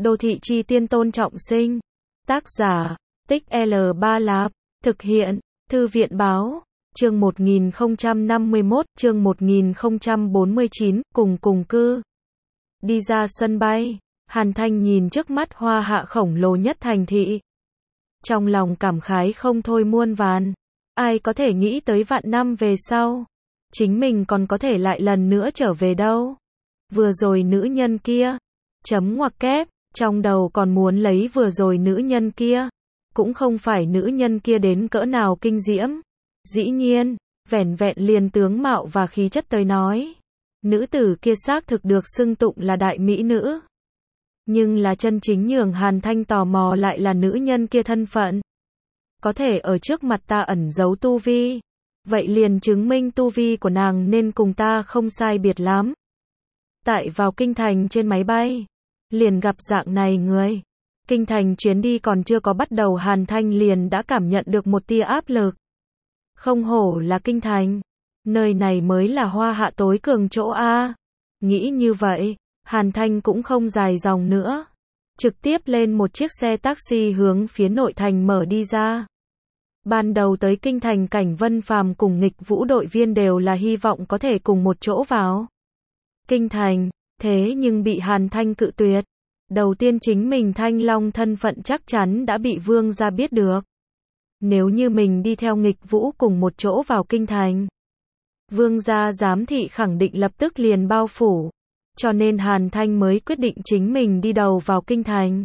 Đô thị chi tiên Tôn Trọng Sinh. Tác giả, Tích L3 Lạp. Thực hiện, Thư viện báo. Chương 1051, chương 1049, cùng cư. Đi ra sân bay, Hàn Thanh nhìn trước mắt hoa hạ khổng lồ nhất thành thị. Trong lòng cảm khái không thôi muôn vàn. Ai có thể nghĩ tới vạn năm về sau, chính mình còn có thể lại lần nữa trở về đâu. Vừa rồi nữ nhân kia, chấm ngoặc kép, trong đầu còn muốn lấy vừa rồi nữ nhân kia. Cũng không phải nữ nhân kia đến cỡ nào kinh diễm. Dĩ nhiên, vẻn vẹn liền tướng mạo và khí chất tới nói, nữ tử kia xác thực được xưng tụng là đại mỹ nữ. Nhưng là chân chính nhường Hàn Thanh tò mò lại là nữ nhân kia thân phận. Có thể ở trước mặt ta ẩn giấu tu vi, vậy liền chứng minh tu vi của nàng nên cùng ta không sai biệt lắm. Tại vào kinh thành trên máy bay, liền gặp dạng này người. Kinh thành chuyến đi còn chưa có bắt đầu, Hàn Thanh liền đã cảm nhận được một tia áp lực. Không hổ là kinh thành, nơi này mới là hoa hạ tối cường chỗ a. Nghĩ như vậy, Hàn Thanh cũng không dài dòng nữa, trực tiếp lên một chiếc xe taxi hướng phía nội thành mở đi ra. Ban đầu tới kinh thành, Cảnh Vân Phàm cùng Nghịch Vũ đội viên đều là hy vọng có thể cùng một chỗ vào kinh thành, thế nhưng bị Hàn Thanh cự tuyệt. Đầu tiên chính mình Thanh Long thân phận chắc chắn đã bị Vương gia biết được. Nếu như mình đi theo Nghịch Vũ cùng một chỗ vào kinh thành, Vương gia giám thị khẳng định lập tức liền bao phủ. Cho nên Hàn Thanh mới quyết định chính mình đi đầu vào kinh thành.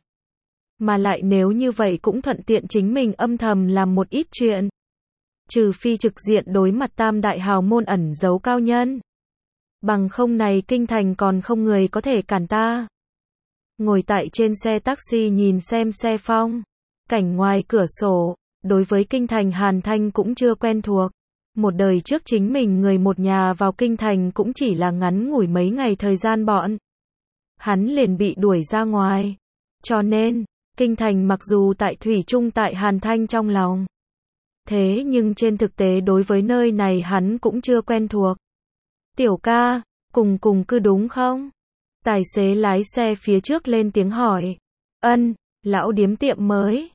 Mà lại nếu như vậy cũng thuận tiện chính mình âm thầm làm một ít chuyện. Trừ phi trực diện đối mặt tam đại hào môn ẩn giấu cao nhân. Bằng không này kinh thành còn không người có thể cản ta. Ngồi tại trên xe taxi nhìn xem xe phong cảnh ngoài cửa sổ, đối với kinh thành Hàn Thanh cũng chưa quen thuộc. Một đời trước chính mình người một nhà vào kinh thành cũng chỉ là ngắn ngủi mấy ngày thời gian bọn hắn liền bị đuổi ra ngoài. Cho nên, kinh thành mặc dù tại thủy chung tại Hàn Thanh trong lòng, thế nhưng trên thực tế đối với nơi này hắn cũng chưa quen thuộc. Tiểu ca, cùng cư đúng không? Tài xế lái xe phía trước lên tiếng hỏi. Ân, lão điếm tiệm mới.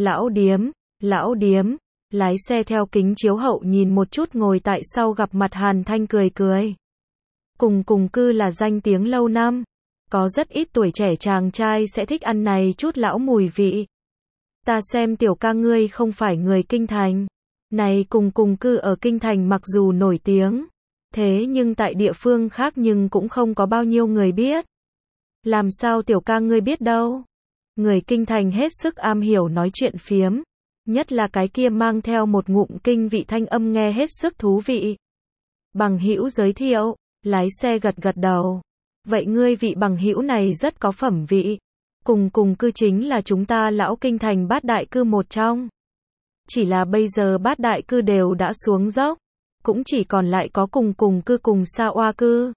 Lão điếm. Lái xe theo kính chiếu hậu nhìn một chút ngồi tại sau gặp mặt Hàn Thanh cười. Cùng cư là danh tiếng lâu năm. Có rất ít tuổi trẻ chàng trai sẽ thích ăn này chút lão mùi vị. Ta xem tiểu ca ngươi không phải người kinh thành. Này cùng cư ở kinh thành mặc dù nổi tiếng, thế nhưng tại địa phương khác nhưng cũng không có bao nhiêu người biết. Làm sao tiểu ca ngươi biết đâu? Người kinh thành hết sức am hiểu nói chuyện phiếm. Nhất là cái kia mang theo một ngụm kinh vị thanh âm nghe hết sức thú vị. Bằng hữu giới thiệu, lái xe gật đầu. Vậy ngươi vị bằng hữu này rất có phẩm vị. Cùng cư chính là chúng ta lão kinh thành bát đại cư một trong. Chỉ là bây giờ bát đại cư đều đã xuống dốc, cũng chỉ còn lại có cùng cư cùng Sa Oa cư.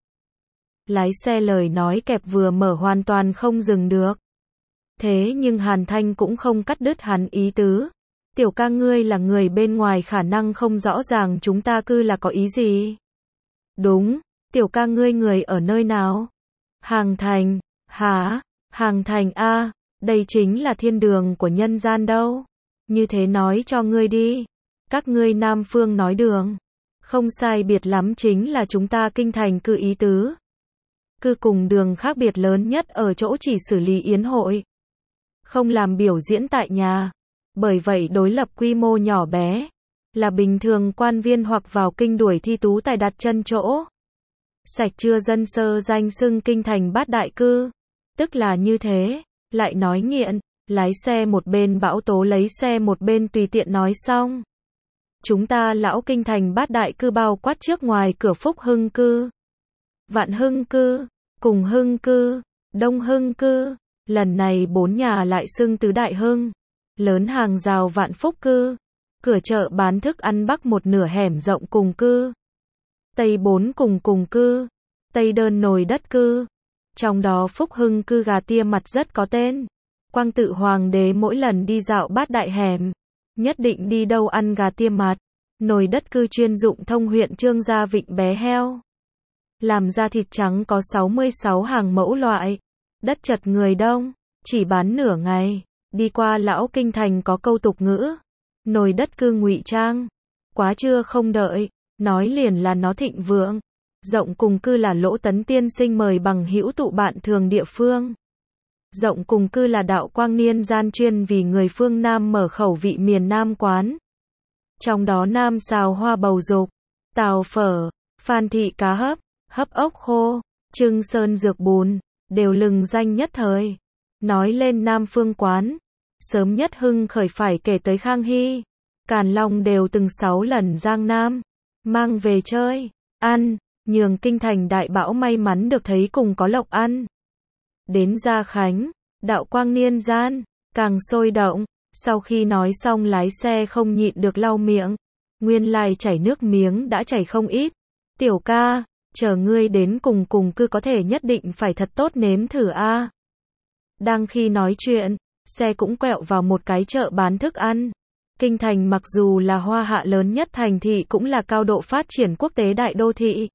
Lái xe lời nói kẹp vừa mở hoàn toàn không dừng được. Thế nhưng Hàn Thanh cũng không cắt đứt hắn ý tứ. Tiểu ca ngươi là người bên ngoài khả năng không rõ ràng chúng ta cư là có ý gì. Đúng, tiểu ca ngươi người ở nơi nào? Hàng Thành. Hả? Hàng Thành a, đây chính là thiên đường của nhân gian đâu. Như thế nói cho ngươi đi. Các ngươi Nam Phương nói đường. Không sai biệt lắm chính là chúng ta kinh thành cư ý tứ. Cư cùng đường khác biệt lớn nhất ở chỗ chỉ xử lý yến hội, không làm biểu diễn tại nhà. Bởi vậy đối lập quy mô nhỏ bé, là bình thường quan viên hoặc vào kinh đuổi thi tú tài đặt chân chỗ. Sạch chưa dân sơ danh xưng kinh thành bát đại cư. Tức là như thế, lại nói nghiện, lái xe một bên bão tố lấy xe một bên tùy tiện nói xong. Chúng ta lão kinh thành bát đại cư bao quát trước ngoài cửa Phúc Hưng cư, Vạn Hưng cư, Cùng Hưng cư, Đông Hưng cư. Lần này 4 nhà lại xưng tứ đại hưng. Lớn hàng rào Vạn Phúc cư, cửa chợ bán thức ăn Bắc một nửa hẻm rộng cùng cư, Tây 4 cùng cư, Tây đơn nồi đất cư. Trong đó Phúc Hưng cư gà tia mặt rất có tên. Quang tự hoàng đế mỗi lần đi dạo bát đại hẻm, nhất định đi đâu ăn gà tia mặt. Nồi đất cư chuyên dụng thông huyện Trương Gia vịnh bé heo, làm ra thịt trắng có 66 hàng mẫu loại. Đất chật người đông, chỉ bán nửa ngày, đi qua lão kinh thành có câu tục ngữ, nồi đất cư ngụy trang, quá trưa không đợi, nói liền là nó thịnh vượng. Rộng cùng cư là Lỗ Tấn tiên sinh mời bằng hữu tụ bạn thường địa phương. Rộng cùng cư là đạo quang niên gian chuyên vì người phương Nam mở khẩu vị miền Nam quán. Trong đó Nam xào hoa bầu dục, tàu phở, Phan thị cá hấp, hấp ốc khô, Trưng Sơn dược bùn, đều lừng danh nhất thời. Nói lên Nam phương quán, sớm nhất hưng khởi phải kể tới Khang Hy. Càn Long đều từng 6 lần Giang Nam, mang về chơi, ăn, nhường kinh thành đại bão may mắn được thấy cùng có lộc ăn. Đến Gia Khánh, đạo quang niên gian, càng sôi động, sau khi nói xong lái xe không nhịn được lau miệng, nguyên lai chảy nước miếng đã chảy không ít. Tiểu ca, chờ ngươi đến cùng cư có thể nhất định phải thật tốt nếm thử a. Đang khi nói chuyện, xe cũng quẹo vào một cái chợ bán thức ăn. Kinh thành mặc dù là Hoa Hạ lớn nhất thành thị cũng là cao độ phát triển quốc tế đại đô thị.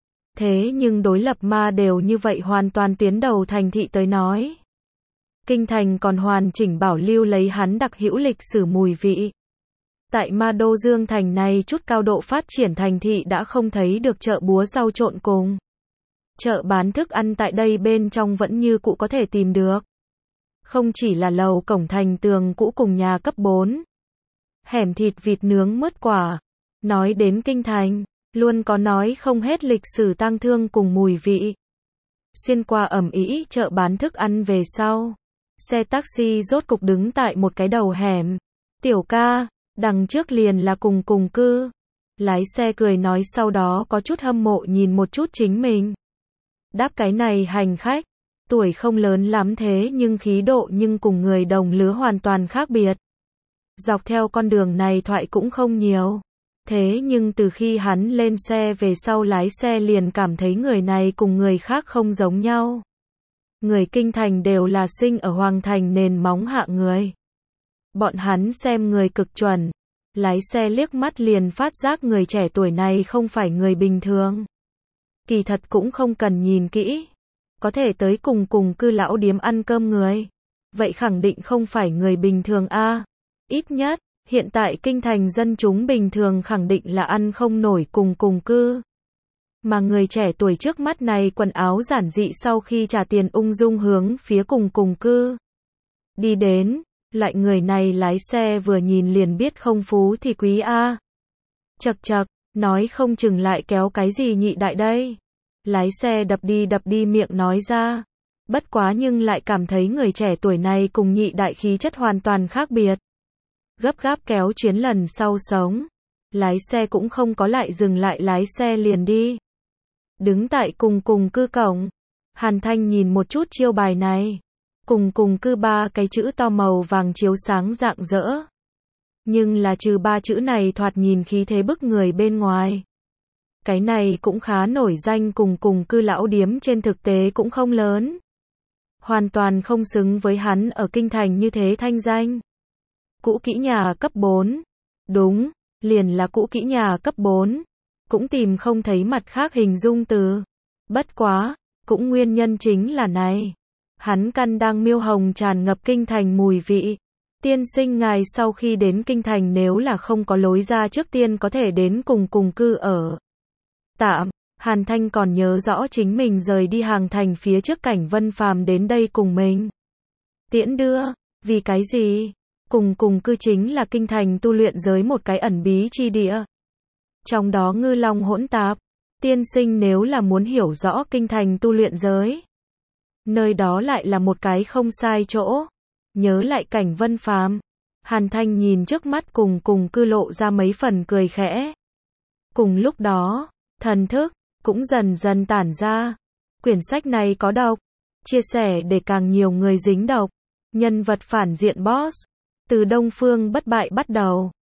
Thế nhưng đối lập Ma đều như vậy hoàn toàn tiến đầu thành thị tới nói. Kinh thành còn hoàn chỉnh bảo lưu lấy hắn đặc hữu lịch sử mùi vị. Tại Ma Đô Dương thành này chút cao độ phát triển thành thị đã không thấy được chợ búa rau trộn cùng. Chợ bán thức ăn tại đây bên trong vẫn như cũ có thể tìm được. Không chỉ là lầu cổng thành tường cũ cùng nhà cấp 4. Hẻm thịt vịt nướng mứt quả. Nói đến kinh thành, luôn có nói không hết lịch sử tang thương cùng mùi vị. Xuyên qua ẩm ĩ chợ bán thức ăn về sau. Xe taxi rốt cục đứng tại một cái đầu hẻm. Tiểu ca, đằng trước liền là cùng cư. Lái xe cười nói sau đó có chút hâm mộ nhìn một chút chính mình. Đáp cái này hành khách, tuổi không lớn lắm thế nhưng khí độ nhưng cùng người đồng lứa hoàn toàn khác biệt. Dọc theo con đường này thoại cũng không nhiều. Thế nhưng từ khi hắn lên xe về sau lái xe liền cảm thấy người này cùng người khác không giống nhau. Người kinh thành đều là sinh ở hoàng thành nền móng hạ người. Bọn hắn xem người cực chuẩn. Lái xe liếc mắt liền phát giác người trẻ tuổi này không phải người bình thường. Kỳ thật cũng không cần nhìn kỹ. Có thể tới cùng cư lão điếm ăn cơm người. Vậy khẳng định không phải người bình thường a. Ít nhất, hiện tại kinh thành dân chúng bình thường khẳng định là ăn không nổi cùng cư. Mà người trẻ tuổi trước mắt này quần áo giản dị sau khi trả tiền ung dung hướng phía cùng cư. Đi đến, loại người này lái xe vừa nhìn liền biết không phú thì quý a. Chậc, nói không chừng lại kéo cái gì nhị đại đây. Lái xe đập đi miệng nói ra. Bất quá nhưng lại cảm thấy người trẻ tuổi này cùng nhị đại khí chất hoàn toàn khác biệt. Gấp gáp kéo chuyến lần sau sống. Lái xe cũng không có lại dừng lại lái xe liền đi. Đứng tại cùng cư cổng. Hàn Thanh nhìn một chút chiêu bài này. Cùng cư 3 cái chữ to màu vàng chiếu sáng rạng rỡ. Nhưng là trừ 3 chữ này thoạt nhìn khí thế bức người bên ngoài. Cái này cũng khá nổi danh cùng cư lão điếm trên thực tế cũng không lớn. Hoàn toàn không xứng với hắn ở kinh thành như thế thanh danh. Cũ kỹ nhà cấp 4. Đúng, liền là cũ kỹ nhà cấp 4. Cũng tìm không thấy mặt khác hình dung từ. Bất quá, cũng nguyên nhân chính là này. Hắn căn đang miêu hồng tràn ngập kinh thành mùi vị. Tiên sinh ngài sau khi đến kinh thành nếu là không có lối ra trước tiên có thể đến cùng cư ở. Tạm, Hàn Thanh còn nhớ rõ chính mình rời đi hàng thành phía trước Cảnh Vân Phàm đến đây cùng mình. Tiễn đưa, vì cái gì? Cùng cư chính là kinh thành tu luyện giới một cái ẩn bí chi địa. Trong đó ngư long hỗn tạp. Tiên sinh nếu là muốn hiểu rõ kinh thành tu luyện giới. Nơi đó lại là một cái không sai chỗ. Nhớ lại Cảnh Vân Phàm. Hàn Thanh nhìn trước mắt cùng cư lộ ra mấy phần cười khẽ. Cùng lúc đó, thần thức cũng dần dần tản ra. Quyển sách này có độc. Chia sẻ để càng nhiều người dính độc. Nhân vật phản diện boss. Từ Đông Phương bất bại bắt đầu.